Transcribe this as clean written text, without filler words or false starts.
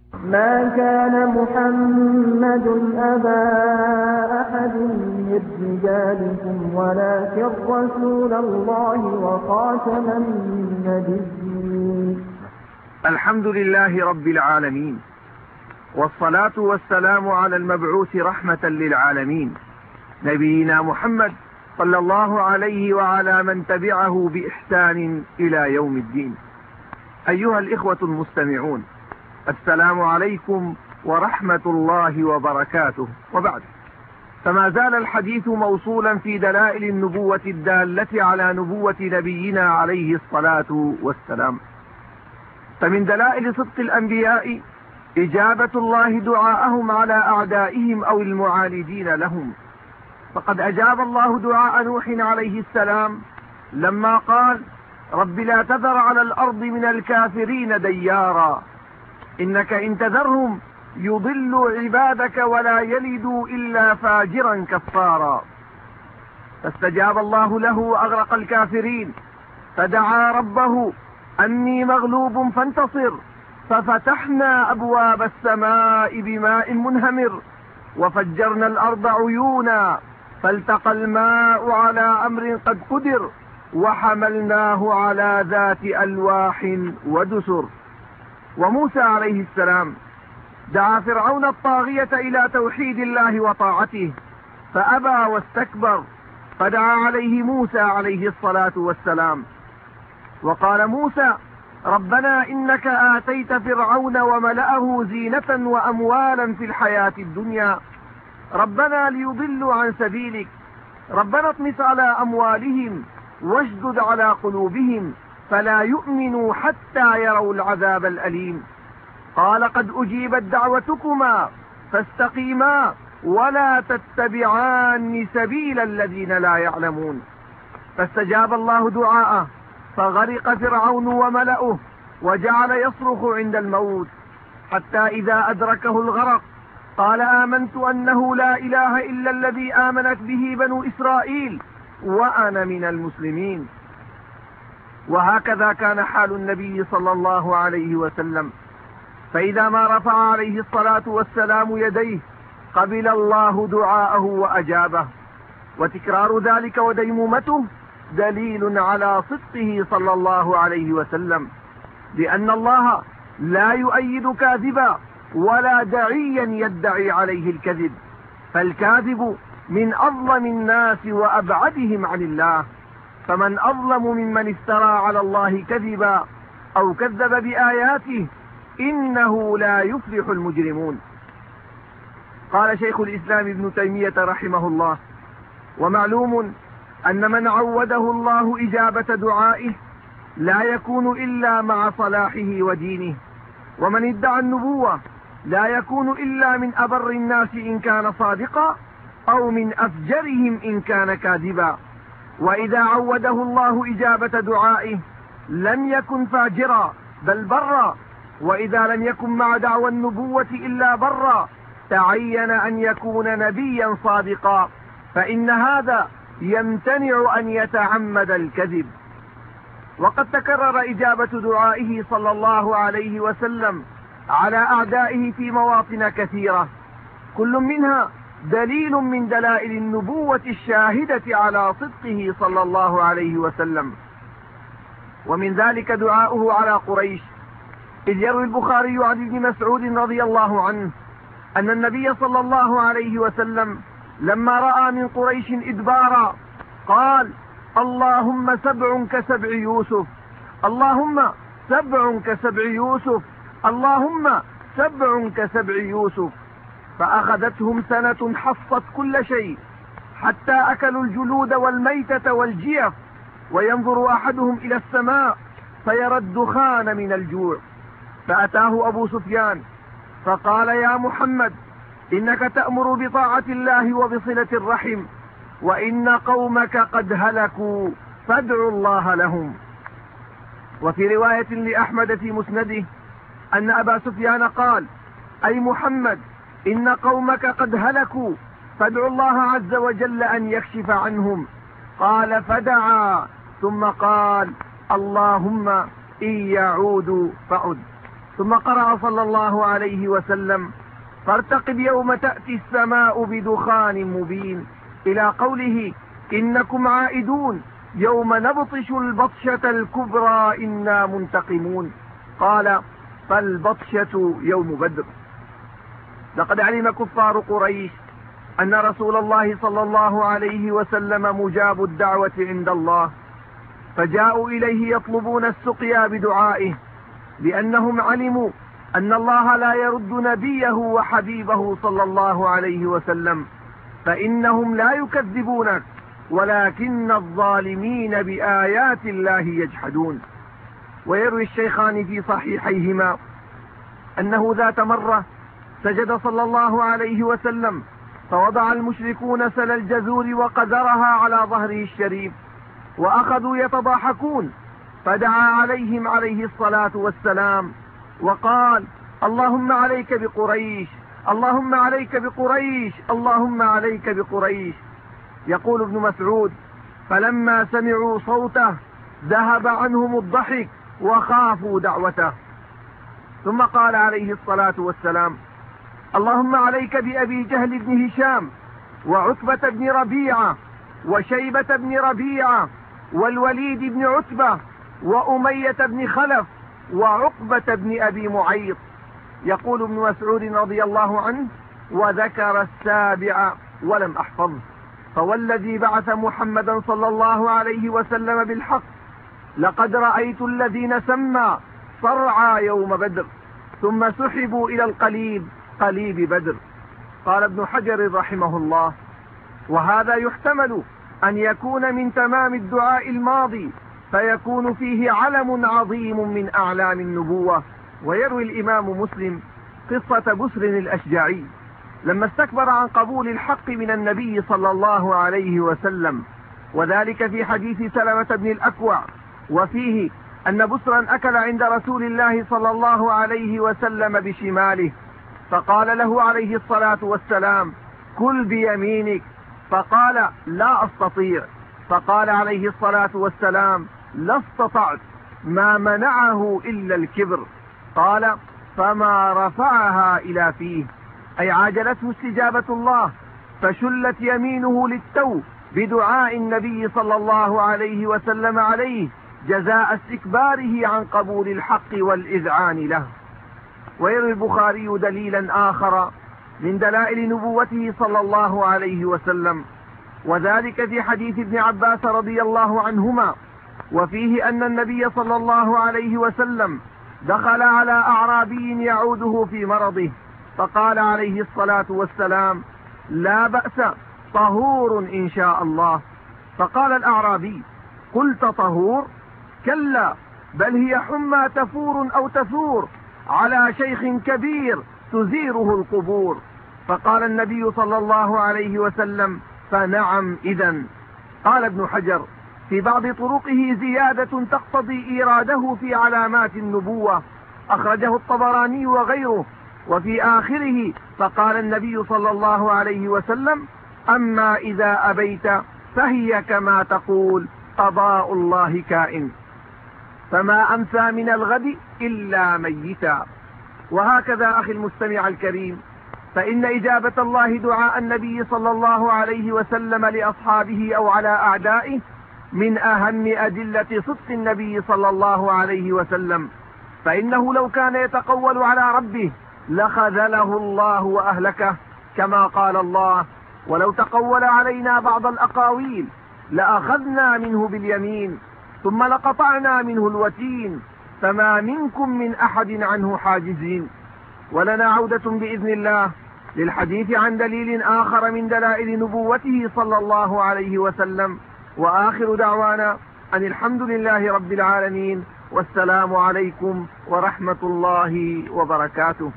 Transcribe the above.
ما كان محمد أبا أحد من رجالكم ولكن رسول الله وخاتم النبيين. الحمد لله رب العالمين، والصلاة والسلام على المبعوث رحمة للعالمين نبينا محمد صلى الله عليه وعلى من تبعه بإحسان إلى يوم الدين. أيها الإخوة المستمعون، السلام عليكم ورحمة الله وبركاته. وبعد، فما زال الحديث موصولا في دلائل النبوة الدالة على نبوة نبينا عليه الصلاة والسلام. فمن دلائل صدق الأنبياء إجابة الله دعاءهم على أعدائهم أو المعاندين لهم، فقد أجاب الله دعاء نوح عليه السلام لما قال: رب لا تذر على الأرض من الكافرين ديارا إنك إن تذرهم يضلوا عبادك ولا يلدوا إلا فاجرا كفارا. فاستجاب الله له وأغرق الكافرين، فدعا ربه أني مغلوب فانتصر، ففتحنا أبواب السماء بماء منهمر وفجرنا الأرض عيونا فالتقى الماء على أمر قد قدر وحملناه على ذات ألواح ودسر. وموسى عليه السلام دعا فرعون الطاغية إلى توحيد الله وطاعته فأبى واستكبر، فدعا عليه موسى عليه الصلاة والسلام وقال موسى: ربنا إنك آتيت فرعون وملأه زينة وأموالا في الحياة الدنيا، ربنا ليضلوا عن سبيلك، ربنا اطمس على أموالهم واشدد على قلوبهم فلا يؤمنوا حتى يروا العذاب الأليم. قال: قد أجيبت دعوتكما فاستقيما ولا تتبعان سبيل الذين لا يعلمون. فاستجاب الله دعاءه، فغرق فرعون وملأه وجعل يصرخ عند الموت، حتى إذا أدركه الغرق قال: آمنت أنه لا إله إلا الذي آمنت به بنو إسرائيل وأنا من المسلمين. وهكذا كان حال النبي صلى الله عليه وسلم، فإذا ما رفع عليه الصلاة والسلام يديه قبل الله دعاءه وأجابه. وتكرار ذلك وديمومته دليل على صدقه صلى الله عليه وسلم، لأن الله لا يؤيد كاذبا ولا داعيا يدعي عليه الكذب، فالكاذب من أظلم الناس وأبعدهم عن الله، فمن أظلم ممن افترى على الله كذبا أو كذب بآياته، إنه لا يفلح المجرمون. قال شيخ الإسلام ابن تيمية رحمه الله: ومعلوم أن من عوده الله إجابة دعائه لا يكون إلا مع صلاحه ودينه، ومن ادعى النبوة لا يكون إلا من أبر الناس إن كان صادقا أو من أفجرهم إن كان كاذبا. وإذا عوده الله إجابة دعائه لم يكن فاجرا بل برا، وإذا لم يكن مع دعوى النبوة إلا برا تعين أن يكون نبيا صادقا، فإن هذا يمتنع أن يتعمد الكذب. وقد تكرر إجابة دعائه صلى الله عليه وسلم على أعدائه في مواطن كثيرة، كل منها دليل من دلائل النبوة الشاهدة على صدقه صلى الله عليه وسلم. ومن ذلك دعاؤه على قريش، إذ يروي البخاري عن ابن مسعود رضي الله عنه أن النبي صلى الله عليه وسلم لما رأى من قريش إدبارا قال: اللهم سبع كسبع يوسف، اللهم سبع كسبع يوسف، اللهم سبع كسبع يوسف. فأخذتهم سنة حصت كل شيء حتى أكلوا الجلود والميتة والجيف، وينظر أحدهم إلى السماء فيرى الدخان من الجوع. فأتاه أبو سفيان فقال: يا محمد، إنك تأمر بطاعة الله وبصلة الرحم، وإن قومك قد هلكوا فادعوا الله لهم. وفي رواية لأحمد في مسنده أن أبا سفيان قال: أي محمد، إن قومك قد هلكوا فادعوا الله عز وجل أن يكشف عنهم. قال: فدعا ثم قال: اللهم إن يعودوا فعد. ثم قرأ صلى الله عليه وسلم: فارتقب يوم تأتي السماء بدخان مبين، إلى قوله: إنكم عائدون يوم نبطش البطشة الكبرى إنا منتقمون. قال: فالبطشة يوم بدر. لقد علم كفار قريش أن رسول الله صلى الله عليه وسلم مجاب الدعوة عند الله، فجاءوا إليه يطلبون السقيا بدعائه، لأنهم علموا أن الله لا يرد نبيه وحبيبه صلى الله عليه وسلم، فإنهم لا يكذبونك ولكن الظالمين بآيات الله يجحدون. ويروي الشيخان في صحيحيهما أنه ذات مرة سجد صلى الله عليه وسلم، فوضع المشركون سل الجزور وقدرها على ظهره الشريف، وأخذوا يتضاحكون، فدعا عليهم عليه الصلاة والسلام وقال: اللهم عليك بقريش، اللهم عليك بقريش، اللهم عليك بقريش. يقول ابن مسعود: فلما سمعوا صوته ذهب عنهم الضحك وخافوا دعوته. ثم قال عليه الصلاة والسلام: اللهم عليك بأبي جهل بن هشام، وعتبة بن ربيعة، وشيبة بن ربيعة، والوليد بن عتبة، وأمية بن خلف، وعقبة بن أبي معيط. يقول ابن مسعود رضي الله عنه: وذكر السابع ولم أحفظه، فوالذي بعث محمدا صلى الله عليه وسلم بالحق لقد رأيت الذين سمى صرعى يوم بدر، ثم سحبوا إلى قليب بدر. قال ابن حجر رحمه الله: وهذا يحتمل أن يكون من تمام الدعاء الماضي، فيكون فيه علم عظيم من أعلام النبوة. ويروي الإمام مسلم قصة بسر الأشجعي لما استكبر عن قبول الحق من النبي صلى الله عليه وسلم، وذلك في حديث سلمة بن الأكوع، وفيه أن بسرا أكل عند رسول الله صلى الله عليه وسلم بشماله، فقال له عليه الصلاة والسلام: كل بيمينك، فقال: لا أستطيع، فقال عليه الصلاة والسلام: لا استطعت، ما منعه إلا الكبر. قال: فما رفعها إلى فيه، أي عاجلته استجابة الله، فشلت يمينه للتو بدعاء النبي صلى الله عليه وسلم عليه جزاء استكباره عن قبول الحق والإذعان له. ويروي البخاري دليلا آخر من دلائل نبوته صلى الله عليه وسلم، وذلك في حديث ابن عباس رضي الله عنهما، وفيه أن النبي صلى الله عليه وسلم دخل على أعرابي يعوده في مرضه، فقال عليه الصلاة والسلام: لا بأس، طهور إن شاء الله. فقال الأعرابي: قلت طهور؟ كلا، بل هي حمى تفور أو تثور على شيخ كبير تزيره القبور. فقال النبي صلى الله عليه وسلم: فنعم إذن. قال ابن حجر: في بعض طرقه زيادة تقتضي إيراده في علامات النبوة، أخرجه الطبراني وغيره. وفي آخره: فقال النبي صلى الله عليه وسلم: أما إذا أبيت فهي كما تقول، قضاء الله كائن، فما أمسى من الغد إلا ميتا. وهكذا أخي المستمع الكريم، فإن إجابة الله دعاء النبي صلى الله عليه وسلم لأصحابه أو على أعدائه من أهم أدلة صدق النبي صلى الله عليه وسلم، فإنه لو كان يتقول على ربه لخذله الله وأهلكه، كما قال الله: ولو تقول علينا بعض الأقاويل لأخذنا منه باليمين ثم لقطعنا منه الوتين، فما منكم من أحد عنه حاجزين. ولنا عودة بإذن الله للحديث عن دليل آخر من دلائل نبوته صلى الله عليه وسلم. وآخر دعوانا أن الحمد لله رب العالمين، والسلام عليكم ورحمة الله وبركاته.